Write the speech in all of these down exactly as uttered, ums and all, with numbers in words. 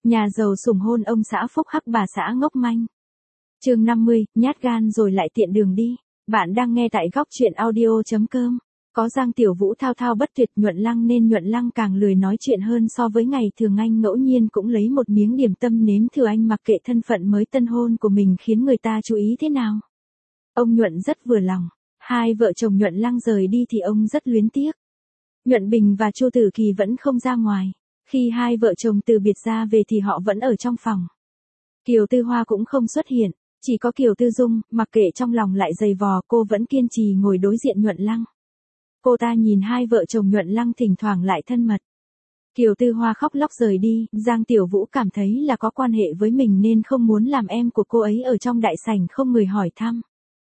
Nhà giàu sủng hôn ông xã phúc hắc bà xã ngốc manh. Chương năm mươi, nhát gan rồi lại tiện đường đi. Bạn đang nghe tại góc truyện audio chấm com. Có Giang Tiểu Vũ thao thao bất tuyệt Nhuận Lăng nên Nhuận Lăng càng lười nói chuyện hơn so với ngày thường. Anh ngẫu nhiên cũng lấy một miếng điểm tâm nếm thử, anh mặc kệ thân phận mới tân hôn của mình khiến người ta chú ý thế nào. Ông Nhuận rất vừa lòng. Hai vợ chồng Nhuận Lăng rời đi thì ông rất luyến tiếc. Nhuận Bình và Chu Tử Kỳ vẫn không ra ngoài. Khi hai vợ chồng từ biệt ra về thì họ vẫn ở trong phòng. Kiều Tư Hoa cũng không xuất hiện, chỉ có Kiều Tư Dung, mặc kệ trong lòng lại dày vò, cô vẫn kiên trì ngồi đối diện Nhuận Lăng. Cô ta nhìn hai vợ chồng Nhuận Lăng thỉnh thoảng lại thân mật. Kiều Tư Hoa khóc lóc rời đi, Giang Tiểu Vũ cảm thấy là có quan hệ với mình nên không muốn làm em của cô ấy ở trong đại sảnh không người hỏi thăm.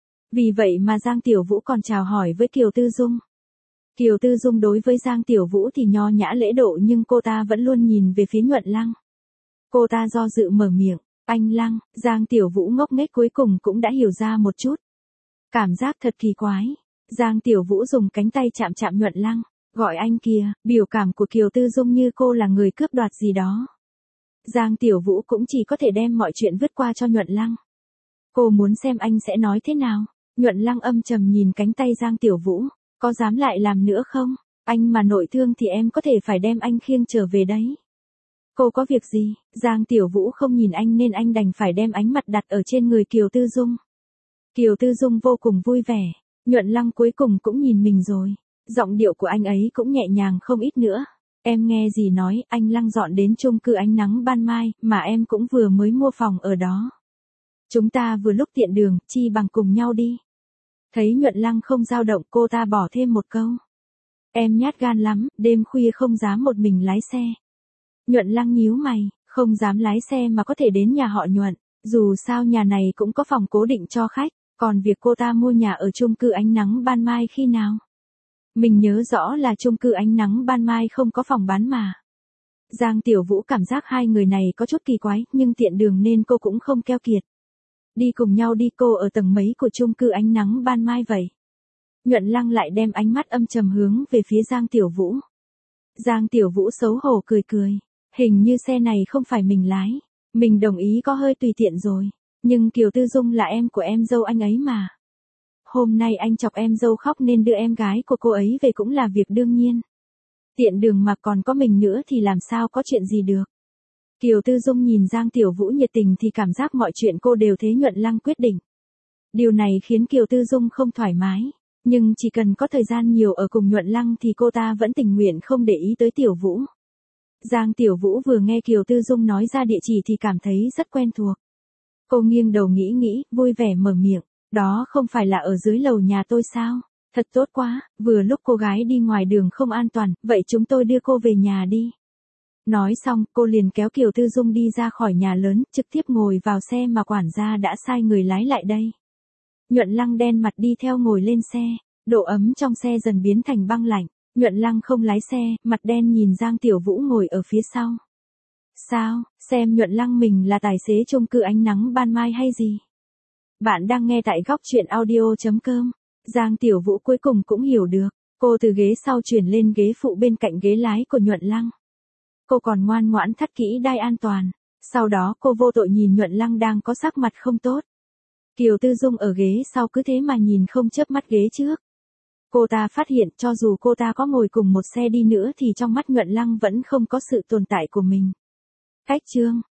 Vì vậy mà Giang Tiểu Vũ còn chào hỏi với Kiều Tư Dung. Kiều Tư Dung đối với Giang Tiểu Vũ thì nho nhã lễ độ nhưng cô ta vẫn luôn nhìn về phía Nhuận Lăng. Cô ta do dự mở miệng, anh Lăng. Giang Tiểu Vũ ngốc nghếch cuối cùng cũng đã hiểu ra một chút. Cảm giác thật kỳ quái. Giang Tiểu Vũ dùng cánh tay chạm chạm Nhuận Lăng, gọi anh kìa, biểu cảm của Kiều Tư Dung như cô là người cướp đoạt gì đó. Giang Tiểu Vũ cũng chỉ có thể đem mọi chuyện vứt qua cho Nhuận Lăng. Cô muốn xem anh sẽ nói thế nào. Nhuận Lăng âm trầm nhìn cánh tay Giang Tiểu Vũ. Có dám lại làm nữa không? Anh mà nội thương thì em có thể phải đem anh khiêng trở về đấy. Cô có việc gì? Giang Tiểu Vũ không nhìn anh nên anh đành phải đem ánh mặt đặt ở trên người Kiều Tư Dung. Kiều Tư Dung vô cùng vui vẻ. Nhuận Lăng cuối cùng cũng nhìn mình rồi. Giọng điệu của anh ấy cũng nhẹ nhàng không ít nữa. Em nghe gì nói, anh Lăng dọn đến chung cư Ánh Nắng Ban Mai, mà em cũng vừa mới mua phòng ở đó. Chúng ta vừa lúc tiện đường, chi bằng cùng nhau đi. Thấy Nhuận Lăng không dao động, cô ta bỏ thêm một câu. Em nhát gan lắm, đêm khuya không dám một mình lái xe. Nhuận Lăng nhíu mày, không dám lái xe mà có thể đến nhà họ Nhuận. Dù sao nhà này cũng có phòng cố định cho khách, còn việc cô ta mua nhà ở chung cư Ánh Nắng Ban Mai khi nào? Mình nhớ rõ là chung cư Ánh Nắng Ban Mai không có phòng bán mà. Giang Tiểu Vũ cảm giác hai người này có chút kỳ quái, nhưng tiện đường nên cô cũng không keo kiệt. Đi cùng nhau đi, cô ở tầng mấy của chung cư Ánh Nắng Ban Mai vậy? Nhuận Lăng lại đem ánh mắt âm trầm hướng về phía Giang Tiểu Vũ. Giang Tiểu Vũ xấu hổ cười cười. Hình như xe này không phải mình lái. Mình đồng ý có hơi tùy tiện rồi. Nhưng Kiều Tư Dung là em của em dâu anh ấy mà. Hôm nay anh chọc em dâu khóc nên đưa em gái của cô ấy về cũng là việc đương nhiên. Tiện đường mà còn có mình nữa thì làm sao có chuyện gì được. Kiều Tư Dung nhìn Giang Tiểu Vũ nhiệt tình thì cảm giác mọi chuyện cô đều thế Nhuận Lăng quyết định. Điều này khiến Kiều Tư Dung không thoải mái. Nhưng chỉ cần có thời gian nhiều ở cùng Nhuận Lăng thì cô ta vẫn tình nguyện không để ý tới Tiểu Vũ. Giang Tiểu Vũ vừa nghe Kiều Tư Dung nói ra địa chỉ thì cảm thấy rất quen thuộc. Cô nghiêng đầu nghĩ nghĩ, vui vẻ mở miệng. Đó không phải là ở dưới lầu nhà tôi sao? Thật tốt quá, vừa lúc cô gái đi ngoài đường không an toàn, vậy chúng tôi đưa cô về nhà đi. Nói xong, cô liền kéo Kiều Tư Dung đi ra khỏi nhà lớn, trực tiếp ngồi vào xe mà quản gia đã sai người lái lại đây. Nhuận Lăng đen mặt đi theo ngồi lên xe, độ ấm trong xe dần biến thành băng lạnh. Nhuận Lăng không lái xe, mặt đen nhìn Giang Tiểu Vũ ngồi ở phía sau. Sao, xem Nhuận Lăng mình là tài xế chung cư Ánh Nắng Ban Mai hay gì? Bạn đang nghe tại góc truyện audio chấm com. Giang Tiểu Vũ cuối cùng cũng hiểu được. Cô từ ghế sau chuyển lên ghế phụ bên cạnh ghế lái của Nhuận Lăng. Cô còn ngoan ngoãn thắt kỹ đai an toàn. Sau đó cô vô tội nhìn Nhuận Lăng đang có sắc mặt không tốt. Kiều Tư Dung ở ghế sau cứ thế mà nhìn không chớp mắt ghế trước. Cô ta phát hiện cho dù cô ta có ngồi cùng một xe đi nữa thì trong mắt Nhuận Lăng vẫn không có sự tồn tại của mình. Cách chương